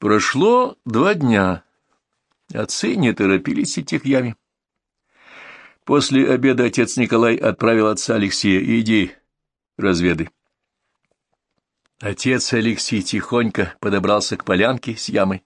Прошло 2 дня. Отцы не торопились идти к яме. После обеда отец Николай отправил отца Алексея: иди, разведай. Отец Алексей тихонько подобрался к полянке с ямой.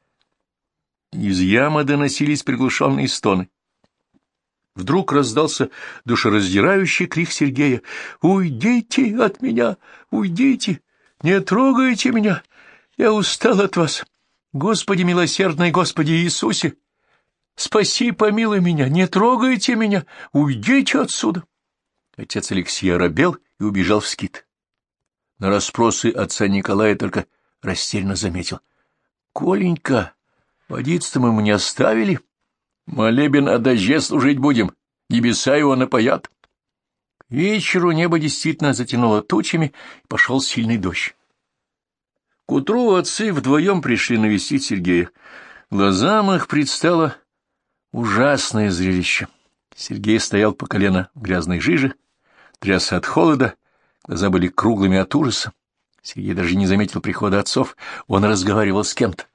Из ямы доносились приглушенные стоны. Вдруг раздался душераздирающий крик Сергея: «Уйдите от меня! Уйдите! Не трогайте меня! Я устал от вас! Господи милосердный, Господи Иисусе! Спаси, помилуй меня! Не трогайте меня! Уйдите отсюда!» Отец Алексей оробел и убежал в скит. На расспросы отца Николая только растерянно заметил: «Коленька, водиться-то мы ему не оставили. Молебен о дожде служить будем, небеса его напоят». К вечеру небо действительно затянуло тучами, и пошел сильный дождь. К утру отцы вдвоем пришли навестить Сергея. Глазам их предстало ужасное зрелище. Сергей стоял по колено в грязной жиже, трясся от холода, глаза были круглыми от ужаса. Сергей даже не заметил прихода отцов, он разговаривал с кем-то.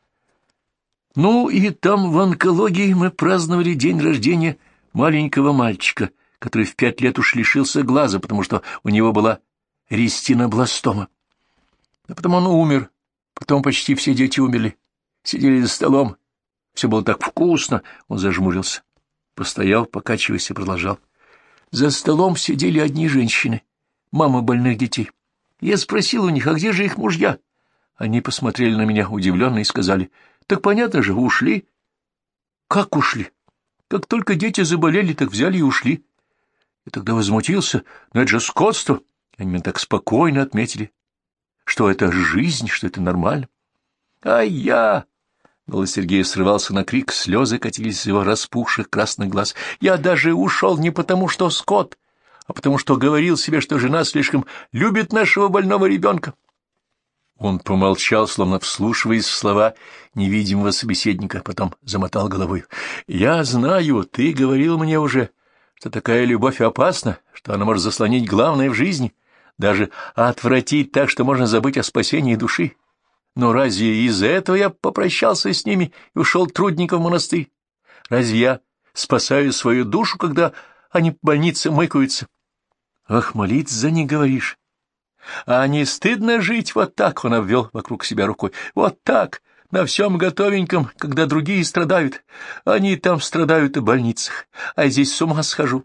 «Ну и там в онкологии мы праздновали день рождения маленького мальчика, который в 5 лет уж лишился глаза, потому что у него была ретинобластома. А потом он умер, потом почти все дети умерли, сидели за столом, все было так вкусно». Он зажмурился, постоял, покачиваясь, и продолжал. «За столом сидели одни женщины, мамы больных детей. Я спросил у них, а где же их мужья? Они посмотрели на меня удивленно и сказали: так понятно же, ушли». «Как ушли? Как только дети заболели, так взяли и ушли». Я тогда возмутился: но это же скотство. Они меня так спокойно отметили, что это жизнь, что это нормально. «А я...» — голос Сергея срывался на крик, слезы катились из его распухших красных глаз. «Я даже ушел не потому, что скот, а потому что говорил себе, что жена слишком любит нашего больного ребенка». Он помолчал, словно вслушиваясь в слова невидимого собеседника, потом замотал головой. «Я знаю, ты говорил мне уже, что такая любовь опасна, что она может заслонить главное в жизни, даже отвратить так, что можно забыть о спасении души. Но разве из-за этого я попрощался с ними и ушел трудником в монастырь? Разве я спасаю свою душу, когда они в больнице мыкаются? Ах, молиться за них говоришь. А не стыдно жить вот так?» — он обвел вокруг себя рукой. «Вот так, на всем готовеньком, когда другие страдают. Они там страдают в больницах, а я здесь с ума схожу».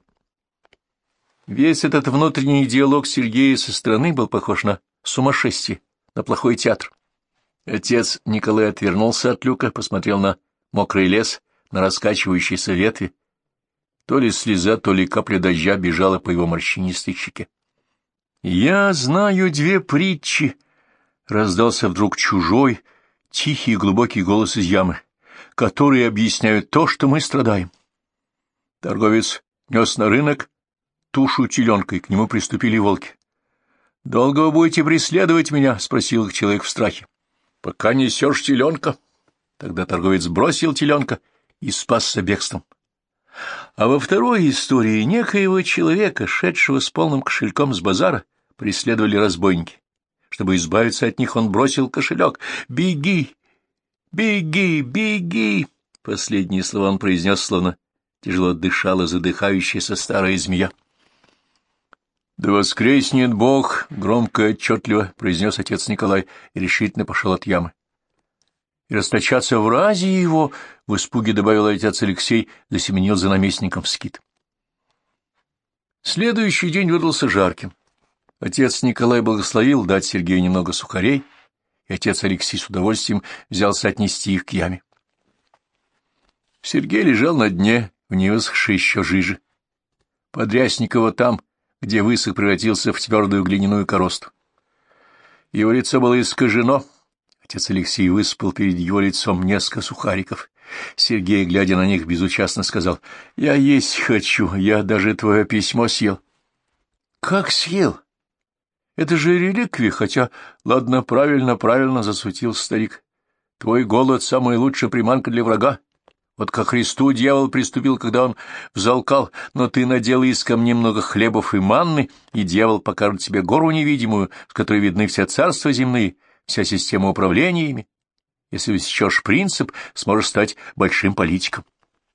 Весь этот внутренний диалог Сергея со стороны был похож на сумасшествие, на плохой театр. Отец Николай отвернулся от люка, посмотрел на мокрый лес, на раскачивающиеся ветви. То ли слеза, то ли капля дождя бежала по его морщинистой щеке. «Я знаю 2 притчи», — раздался вдруг чужой, тихий и глубокий голос из ямы, «которые объясняют то, что мы страдаем». Торговец нес на рынок тушу теленка, и к нему приступили волки. «Долго вы будете преследовать меня?» — спросил их человек в страхе. «Пока несешь теленка». Тогда торговец бросил теленка и спасся бегством. А во второй истории некоего человека, шедшего с полным кошельком с базара, преследовали разбойники. Чтобы избавиться от них, он бросил кошелек. «Беги! Беги! Беги!» Последние слова он произнес, словно тяжело дышала задыхающаяся старая змея. «Да воскреснет Бог!» — громко и отчетливо произнес отец Николай и решительно пошел от ямы. «И расточаться в разе его!» — в испуге добавил отец Алексей, засеменил за наместником в скит. Следующий день выдался жарким. Отец Николай благословил дать Сергею немного сухарей, и отец Алексей с удовольствием взялся отнести их к яме. Сергей лежал на дне, в невысохшей еще жиже. Подрясникова там, где высох превратился в твердую глиняную коросту. Его лицо было искажено. Отец Алексей высыпал перед его лицом несколько сухариков. Сергей, глядя на них, безучастно сказал: «Я есть хочу, я даже твое письмо съел». «Как съел? Это же реликвия, хотя, ладно, правильно, — засветил старик. Твой голод — самая лучшая приманка для врага. Вот ко Христу дьявол приступил, когда он взалкал, но ты надел из камней много хлебов и манны, и дьявол покажет тебе гору невидимую, с которой видны все царства земные, вся система управления ими. Если усечешь принцип, сможешь стать большим политиком.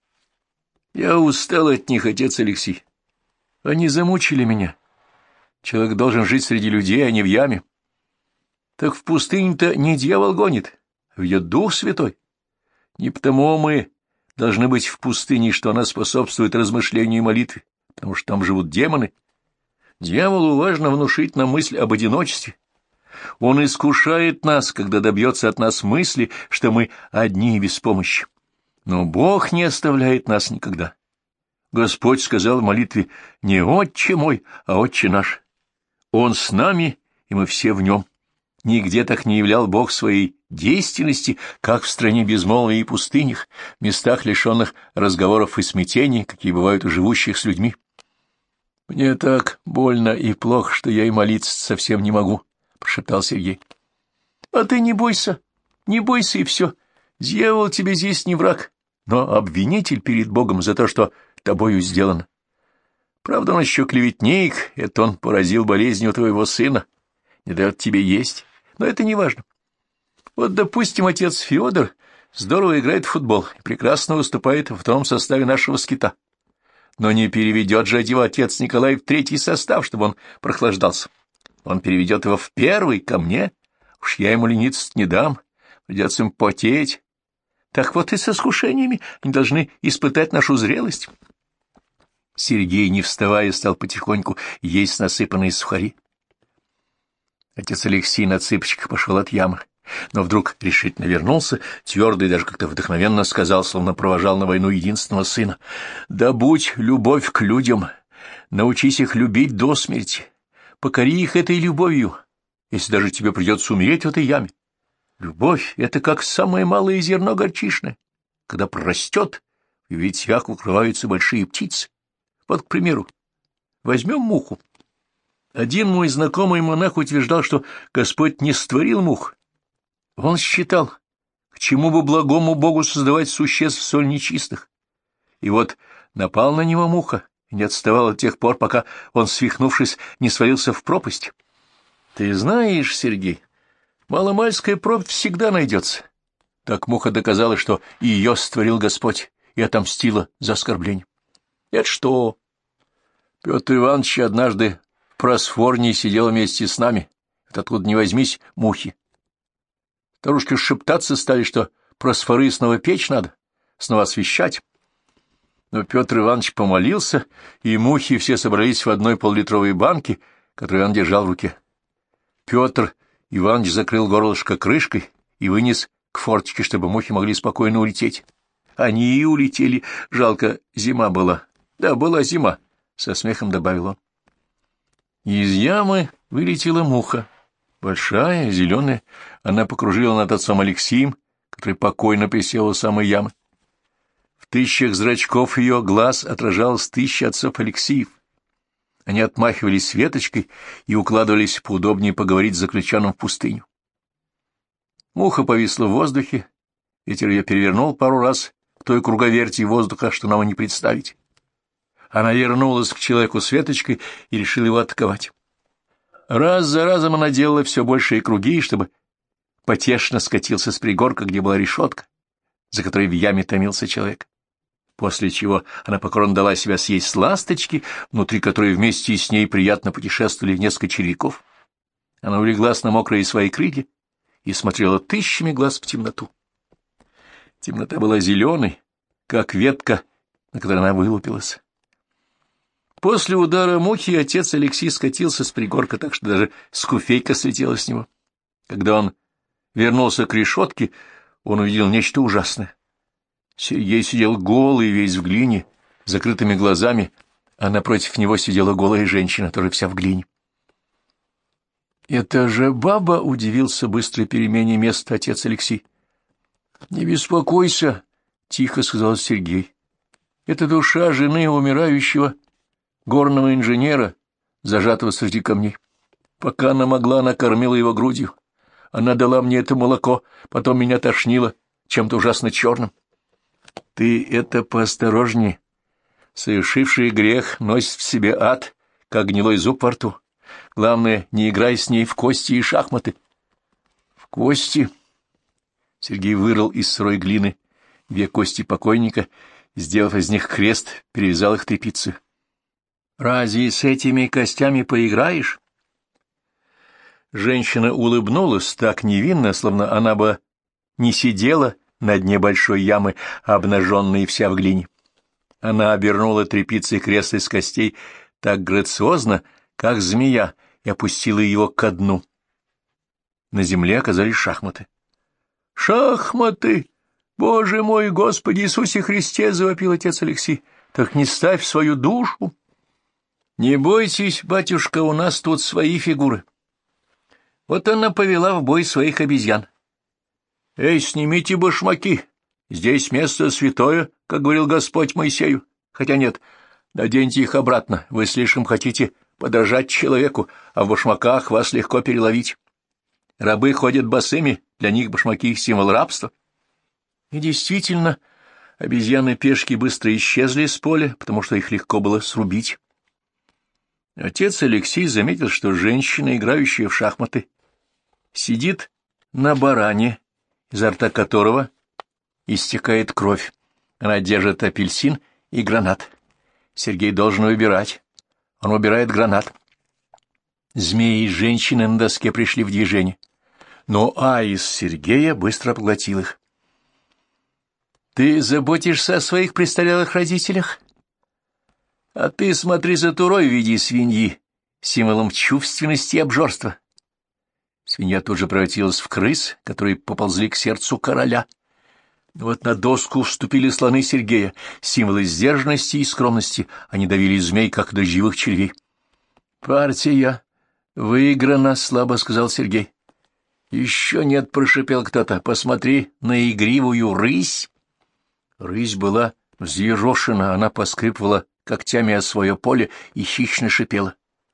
Я устал от них, отец Алексей. Они замучили меня. Человек должен жить среди людей, а не в яме. Так в пустыне-то не дьявол гонит, а ведет Дух Святой. Не потому мы должны быть в пустыне, что она способствует размышлению и молитве, потому что там живут демоны. Дьяволу важно внушить нам мысль об одиночестве. Он искушает нас, когда добьется от нас мысли, что мы одни и без помощи. Но Бог не оставляет нас никогда. Господь сказал в молитве не «Отче мой», а «Отче наш». Он с нами, и мы все в нем. Нигде так не являл Бог своей действенности, как в стране безмолвия и пустынях, местах, лишенных разговоров и смятений, какие бывают у живущих с людьми. Мне так больно и плохо, что я и молиться совсем не могу, — прошептал Сергей. — А ты не бойся и все. Дьявол тебе здесь не враг, но обвинитель перед Богом за то, что тобою сделано. Правда, он еще клеветник, это он поразил болезнью твоего сына, не дает тебе есть, но это не важно. Вот, допустим, отец Федор здорово играет в футбол и прекрасно выступает во втором составе нашего скита. Но не переведет же его отец Николай в третий состав, чтобы он прохлаждался. Он переведет его в первый, ко мне. Уж я ему лениться не дам, придется им потеть. Так вот и с искушениями они должны испытать нашу зрелость. Сергей, не вставая, стал потихоньку есть насыпанные сухари. Отец Алексей на цыпочках пошел от ямы, но вдруг решительно вернулся, твердо и даже как-то вдохновенно сказал, словно провожал на войну единственного сына: «Да будь любовь к людям, научись их любить до смерти, покори их этой любовью, если даже тебе придется умереть в этой яме. Любовь — это как самое малое зерно горчичное. Когда прорастет, в ветвях укрываются большие птицы. Вот, к примеру, возьмем муху. Один мой знакомый монах утверждал, что Господь не створил мух. Он считал, к чему бы благому Богу создавать существ столь нечистых. И вот напал на него муха, и не отставал до тех пор, пока он, свихнувшись, не свалился в пропасть. Ты знаешь, Сергей, маломальская пропасть всегда найдется. Так муха доказала, что и ее створил Господь, и отомстила за оскорбление. Это что? Петр Иванович однажды в Просфорнии сидел вместе с нами. Это откуда ни возьмись мухи. Старушки шептаться стали, что просфоры снова печь надо, снова освещать. Но Петр Иванович помолился, и мухи все собрались в одной поллитровой банке, которую он держал в руке. Петр Иванович закрыл горлышко крышкой и вынес к форточке, чтобы мухи могли спокойно улететь. Они и улетели, жалко, зима была. Да, была зима, — со смехом добавил он. Из ямы вылетела муха. Большая, зеленая, она покружила над отцом Алексеем, который покойно присел у самой ямы. В тысячах зрачков ее глаз отражалось 1000 отцов Алексеев. Они отмахивались веточкой и укладывались поудобнее поговорить с заключенным в пустыню. Муха повисла в воздухе, ветер ее перевернул пару раз в той круговерти воздуха, что нам и не представить. Она вернулась к человеку с веточкой и решила его атаковать. Раз за разом она делала все большие круги, чтобы потешно скатился с пригорка, где была решетка, за которой в яме томился человек. После чего она покорно дала себя съесть с ласточки, внутри которой вместе с ней приятно путешествовали несколько червяков. Она улеглась на мокрые свои крылья и смотрела 1000 глаз в темноту. Темнота была зеленой, как ветка, на которой она вылупилась. После удара мухи отец Алексей скатился с пригорка, так что даже скуфейка слетела с него. Когда он вернулся к решетке, он увидел нечто ужасное. Сергей сидел голый, весь в глине, с закрытыми глазами, а напротив него сидела голая женщина, тоже вся в глине. «Это же баба!» — удивился быстрой перемене места отец Алексей. «Не беспокойся!» — тихо сказал Сергей. «Это душа жены умирающего горного инженера, зажатого среди камней. Пока она могла, она кормила его грудью. Она дала мне это молоко, потом меня тошнило чем-то ужасно черным. Ты это поосторожнее. Совершивший грех носит в себе ад, как гнилой зуб во рту. Главное, не играй с ней в кости и шахматы». «В кости? Сергей вырыл из сырой глины 2 кости покойника, сделав из них крест, перевязал их тряпицей. — Разве с этими костями поиграешь? Женщина улыбнулась так невинно, словно она бы не сидела на дне большой ямы, обнаженная вся в глине. Она обернула тряпицей крест из костей так грациозно, как змея, и опустила его ко дну. На земле оказались шахматы. — Шахматы! Боже мой, Господи Иисусе Христе! — завопил отец Алексей. — Так не ставь свою душу! — Не бойтесь, батюшка, у нас тут свои фигуры. Вот она повела в бой своих обезьян. — Эй, снимите башмаки! Здесь место святое, как говорил Господь Моисею. Хотя нет, наденьте их обратно, вы слишком хотите подражать человеку, а в башмаках вас легко переловить. Рабы ходят босыми, для них башмаки — символ рабства. И действительно, обезьяны-пешки быстро исчезли с поля, потому что их легко было срубить. Отец Алексей заметил, что женщина, играющая в шахматы, сидит на баране, изо рта которого истекает кровь. Она держит апельсин и гранат. Сергей должен выбирать. Он выбирает гранат. Змеи и женщины на доске пришли в движение. Но Аис Сергея быстро поглотил их. — Ты заботишься о своих престарелых родителях? — А ты смотри за турой в виде свиньи, символом чувственности и обжорства. Свинья тут же превратилась в крыс, которые поползли к сердцу короля. Вот на доску вступили слоны Сергея, символы сдержанности и скромности. Они давили змей, как дождевых червей. — Партия выиграна, — слабо сказал Сергей. — Еще нет, — прошипел кто-то. — Посмотри на игривую рысь. Рысь была взъерошена, она поскрипывала когтями о свое поле и хищно шипела.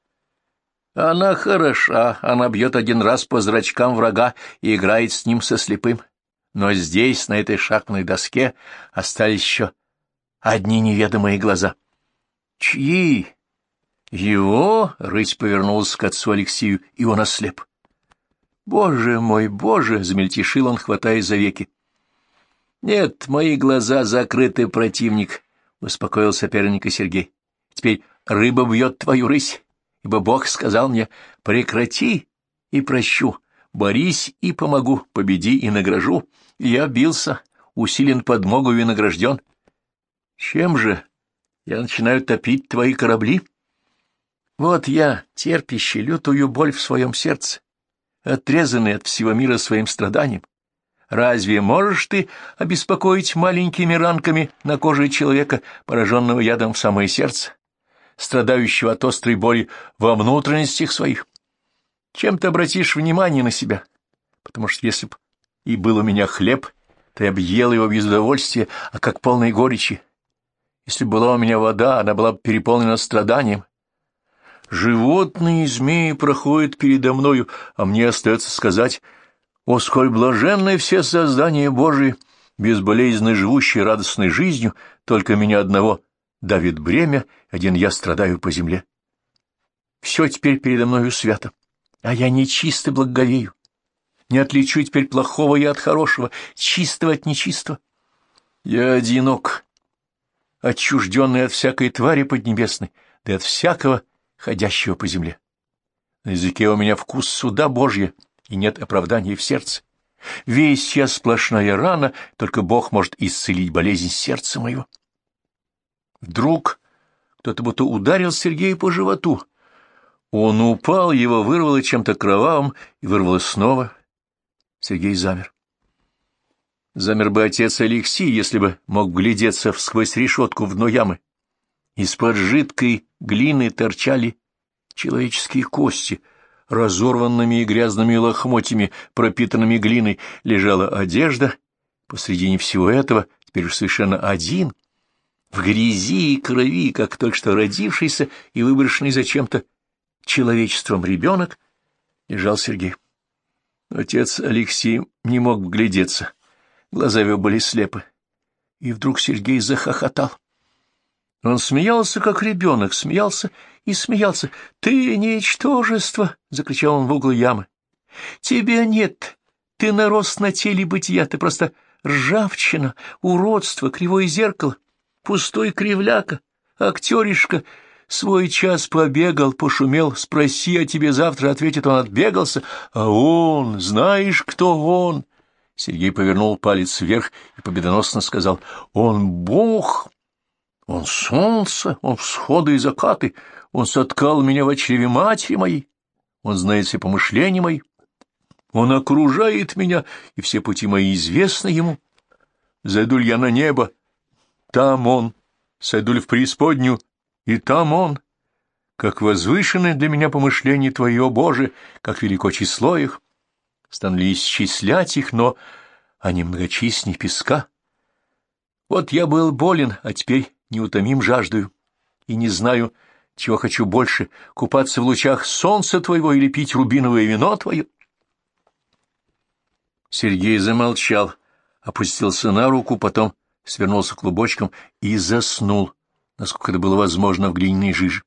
— Она хороша, она бьет 1 раз по зрачкам врага и играет с ним со слепым. Но здесь, на этой шахматной доске, остались еще одни неведомые глаза. — Чьи? — Его? — рысь повернулась к отцу Алексею, и он ослеп. — Боже мой, боже! — замельтешил он, хватаясь за веки. — Нет, мои глаза закрыты, противник, — успокоил соперника Сергей. — Теперь рыба бьет твою рысь, ибо Бог сказал мне: прекрати и прощу, борись и помогу, победи и награжу. И я бился, усилен подмогу и награжден. Чем же? Я начинаю топить твои корабли? Вот я, терпящий лютую боль в своем сердце, отрезанный от всего мира своим страданием. Разве можешь ты обеспокоить маленькими ранками на коже человека, пораженного ядом в самое сердце, страдающего от острой боли во внутренностях своих? Чем ты обратишь внимание на себя? Потому что если б и был у меня хлеб, то я б ел его без удовольствия, а как полной горечи. Если б была у меня вода, она была бы переполнена страданием. Животные и змеи проходят передо мною, а мне остается сказать: «О, сколь блаженны все создания Божии, безболезненно живущие радостной жизнью, только меня одного давит бремя, один я страдаю по земле. Все теперь передо мною свято, а я нечисто благоговею. Не отличу теперь плохого я от хорошего, чистого от нечистого. Я одинок, отчужденный от всякой твари поднебесной, да и от всякого ходящего по земле. На языке у меня вкус суда Божья, и нет оправдания в сердце. Весь я сплошная рана, только Бог может исцелить болезнь сердца моего». Вдруг кто-то будто ударил Сергея по животу. Он упал, его вырвало чем-то кровавым, и вырвало снова. Сергей замер. Замер бы отец Алексей, если бы мог глядеться сквозь решетку в дно ямы. Из-под жидкой глины торчали человеческие кости. Разорванными и грязными лохмотьями, пропитанными глиной, лежала одежда. Посредине всего этого, теперь уж совершенно один, в грязи и крови, как только что родившийся и выброшенный зачем-то человечеством ребенок, лежал Сергей. Отец Алексей не мог вглядеться, глаза его были слепы. И вдруг Сергей захохотал. Он смеялся, как ребенок, смеялся и смеялся. — Ты ничтожество! — закричал он в угол ямы. — Тебя нет, Ты нарос на теле бытия, ты просто ржавчина, уродство, кривое зеркало, пустой кривляка, актеришка. Свой час побегал, пошумел, спроси о тебе завтра, ответит он, отбегался. А он, знаешь, кто он? Сергей повернул палец вверх и победоносно сказал: он Бог, он солнце, он всходы и закаты, он соткал меня в чреве матери моей, он знает все помышления мои, он окружает меня, и все пути мои известны ему. Зайду ли я на небо, там он, сойду ли в преисподнюю, и там он. Как возвышены для меня помышления твои, о Боже, как велико число их. Стану ли исчислять их, но они многочисней песка. Вот я был болен, а теперь неутомим жаждою, и не знаю, чего хочу больше — купаться в лучах солнца твоего или пить рубиновое вино твое. Сергей замолчал, опустился на руку, потом свернулся клубочком и заснул, насколько это было возможно в глиняной жиже.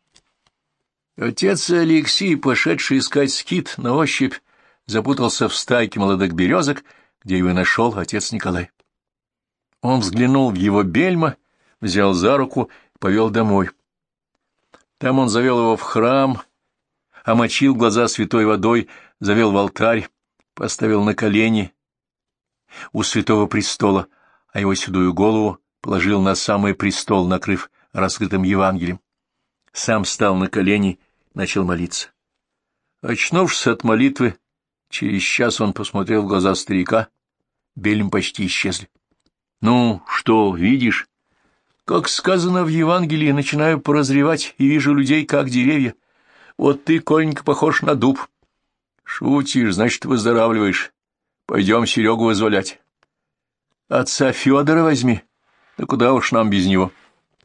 Отец Алексей, пошедший искать скит, на ощупь запутался в стайке молодых березок, где его и нашел отец Николай. Он взглянул в его бельма, взял за руку и повел домой. Там он завел его в храм, омочил глаза святой водой, завел в алтарь, поставил на колени у святого престола, а его седую голову положил на самый престол, накрыв раскрытым Евангелием. Сам встал на колени и начал молиться. Очнувшись от молитвы, через час он посмотрел в глаза старика, бельма почти исчезли. — Ну, что, видишь? Как сказано в Евангелии, начинаю прозревать и вижу людей, как деревья. Вот ты, Коленька, похож на дуб. Шутишь, значит, выздоравливаешь. Пойдем Серегу вызволять. Отца Федора возьми. Да куда уж нам без него.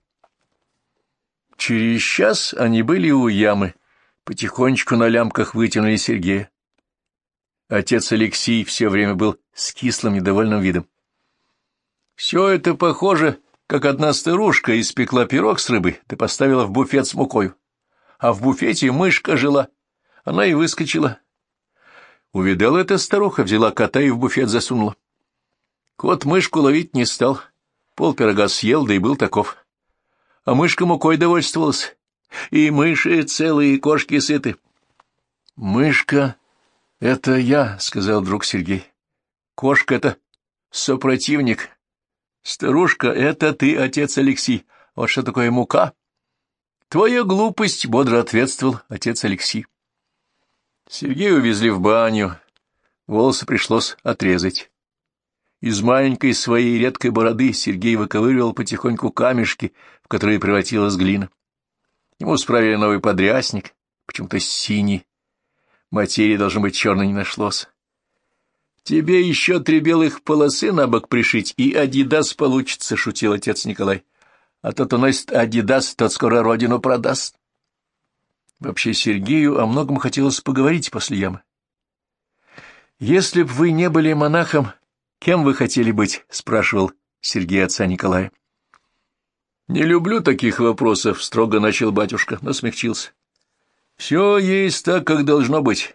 Через час они были у ямы. Потихонечку на лямках вытянули Сергея. Отец Алексей все время был с кислым, недовольным видом. Все это похоже, как одна старушка испекла пирог с рыбой, да поставила в буфет с мукою. А в буфете мышка жила. Она и выскочила. Увидала эта старуха, взяла кота и в буфет засунула. Кот мышку ловить не стал. Полпирога съел, да и был таков. А мышка мукой довольствовалась. И мыши целые, и кошки сыты. — Мышка — это я, — сказал друг Сергей. — Кошка — это сопротивник. Старушка — это ты, отец Алексей. Вот что такое мука? — Твоя глупость, — бодро ответствовал отец Алексей. Сергея увезли в баню. Волосы пришлось отрезать. Из маленькой своей редкой бороды Сергей выковыривал потихоньку камешки, в которые превратилась глина. Ему справили новый подрясник, почему-то синий. Материи, должно быть, черной не нашлось. — Тебе еще 3 белых полосы на бок пришить, и адидас получится, — шутил отец Николай. — А тот, кто носит адидас, тот скоро родину продаст. Вообще Сергею о многом хотелось поговорить после ямы. — Если б вы не были монахом, кем вы хотели быть? — спрашивал Сергей отца Николая. — Не люблю таких вопросов, — строго начал батюшка, но смягчился. — Все есть так, как должно быть.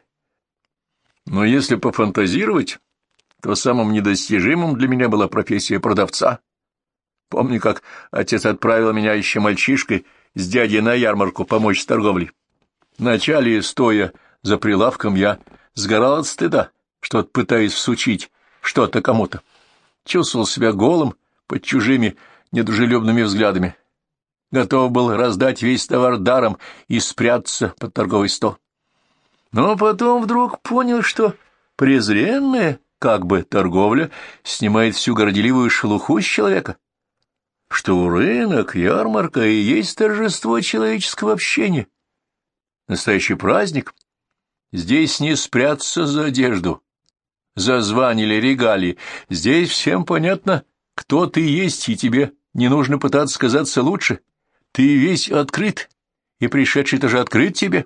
Но если пофантазировать, то самым недостижимым для меня была профессия продавца. Помню, как отец отправил меня еще мальчишкой с дядей на ярмарку помочь с торговлей. Вначале, стоя за прилавком, я сгорал от стыда, что пытаюсь всучить что-то кому-то. Чувствовал себя голым под чужими недружелюбными взглядами. Готов был раздать весь товар даром и спрятаться под торговый стол. Но потом вдруг понял, что презренная, как бы, торговля снимает всю горделивую шелуху с человека, что рынок, ярмарка и есть торжество человеческого общения. Настоящий праздник. Здесь не спрятаться за одежду, за звание или регалии. Здесь всем понятно, кто ты есть, и тебе не нужно пытаться казаться лучше. Ты весь открыт, и пришедший тоже открыт тебе.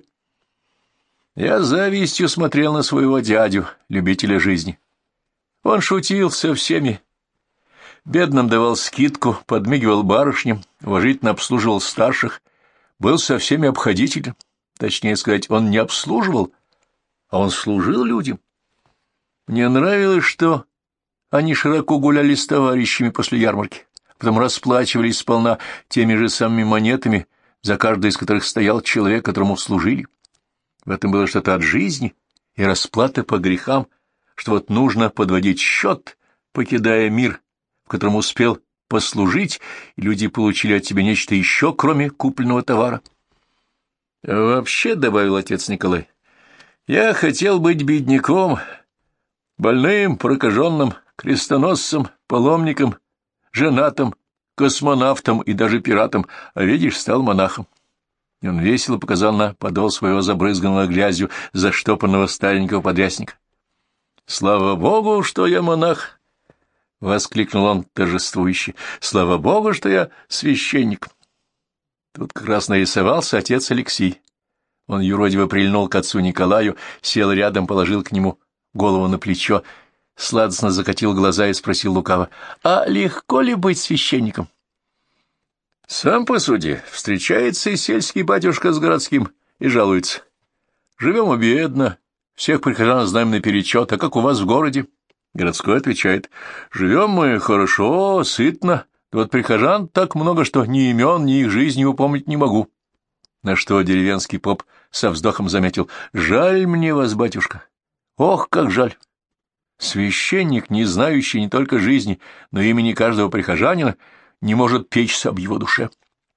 Я с завистью смотрел на своего дядю, любителя жизни. Он шутил со всеми. Бедным давал скидку, подмигивал барышням, уважительно обслуживал старших, был со всеми обходителен. Точнее сказать, он не обслуживал, а он служил людям. Мне нравилось, что они широко гуляли с товарищами после ярмарки, потом расплачивались сполна теми же самыми монетами, за каждой из которых стоял человек, которому служили. В этом было что-то от жизни и расплата по грехам, что вот нужно подводить счет, покидая мир, в котором успел послужить, и люди получили от тебя нечто еще, кроме купленного товара. — Вообще, — добавил отец Николай, — я хотел быть бедняком, больным, прокаженным, крестоносцем, паломником, женатым, космонавтом и даже пиратом, а, видишь, стал монахом. И он весело показал на подол своего забрызганного грязью заштопанного старенького подрясника. — Слава Богу, что я монах! — воскликнул он торжествующе. — Слава Богу, что я священник! Тут как раз нарисовался отец Алексей. Он юродиво прильнул к отцу Николаю, сел рядом, положил к нему голову на плечо, сладостно закатил глаза и спросил лукаво: — А легко ли быть священником? — Сам посуди, встречается и сельский батюшка с городским и жалуется. Живем бедно, всех прихожан знаем наперечет, а как у вас в городе? Городской отвечает: живем мы хорошо, сытно, да вот прихожан так много, что ни имен, ни их жизни упомнить не могу. На что деревенский поп со вздохом заметил: жаль мне вас, батюшка, ох, как жаль! Священник, не знающий не только жизни, но и имени каждого прихожанина, не может печься об его душе.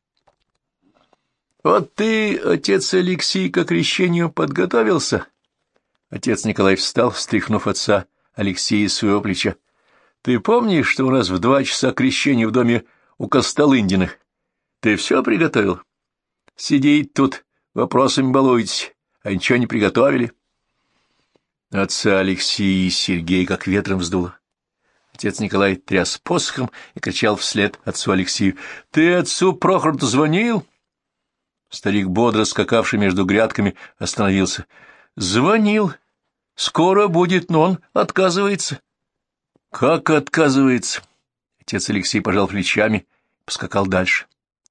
Вот ты, отец Алексей, к крещению подготовился? Отец Николай встал, встряхнув отца Алексея с своего плеча. Ты помнишь, что у нас в 2 часа крещение в доме у Костолындиных? Ты все приготовил? Сидеть тут, вопросами балуетесь, а ничего не приготовили. Отца Алексея и Сергей как ветром вздуло. Отец Николай тряс посохом и кричал вслед отцу Алексею: — Ты отцу Прохору звонил? Старик, бодро скакавший между грядками, остановился. — Звонил. Скоро будет, но он отказывается. — Как отказывается? Отец Алексей пожал плечами и поскакал дальше.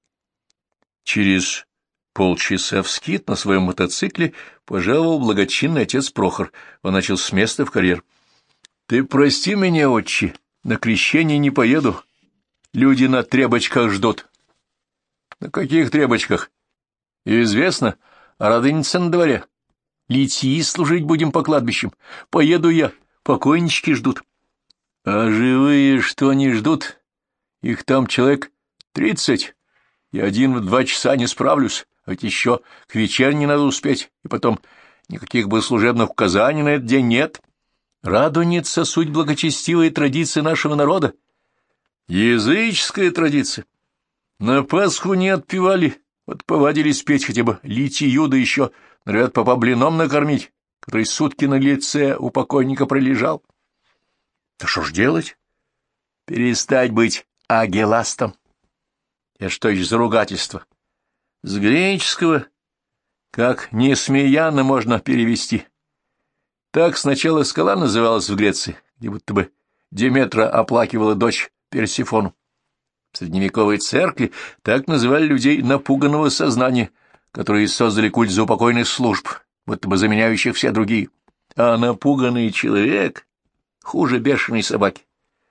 Через полчаса в скит на своем мотоцикле пожаловал благочинный отец Прохор. Он начал с места в карьер. — Ты прости меня, отче, на крещение не поеду. Люди на требочках ждут. — На каких требочках? — Известно, а Радоница на дворе. Литии служить будем по кладбищам. Поеду я, покойнички ждут. — А живые что не ждут? Их там человек 30. Я один в 2 часа не справлюсь, а ведь еще к вечерне надо успеть, и потом никаких бы служебных указаний на этот день нет. Радоница — суть благочестивой традиции нашего народа. Языческая традиция. На Пасху не отпевали, вот повадились петь хотя бы литию, да еще норовят попа блином накормить, который сутки на лице у покойника пролежал. Да что ж делать? Перестать быть агеластом. Это что еще за ругательство? С греческого, как несмеяно, можно перевести. Так сначала скала называлась в Греции, где будто бы Деметра оплакивала дочь Персифону. В средневековой церкви так называли людей напуганного сознания, которые создали культ заупокойных служб, будто бы заменяющих все другие. А напуганный человек хуже бешеной собаки.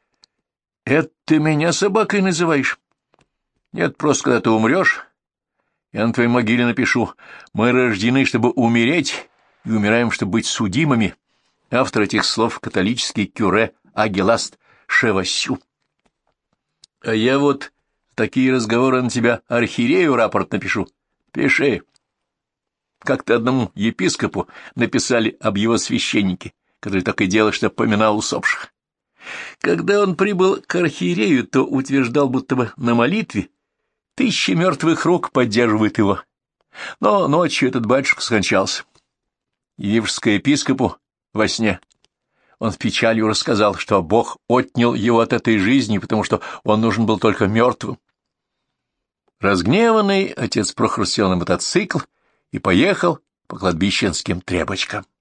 Это ты меня собакой называешь? Нет, просто когда ты умрешь, я на твоей могиле напишу: мы рождены, чтобы умереть, и умираем, чтобы быть судимыми. Автор этих слов — католический кюре Агеласт Шевасю. А я вот такие разговоры на тебя архиерею рапорт напишу. Пиши. Как-то одному епископу написали об его священнике, который так и делал, что поминал усопших. Когда он прибыл к архиерею, то утверждал, будто бы на молитве 1000 мертвых рук поддерживают его. Но ночью этот батюшка скончался. Явившись к епископу во сне, он в печалью рассказал, что Бог отнял его от этой жизни, потому что он нужен был только мертвым. Разгневанный отец Прохор сел на мотоцикл и поехал по кладбищенским требочкам.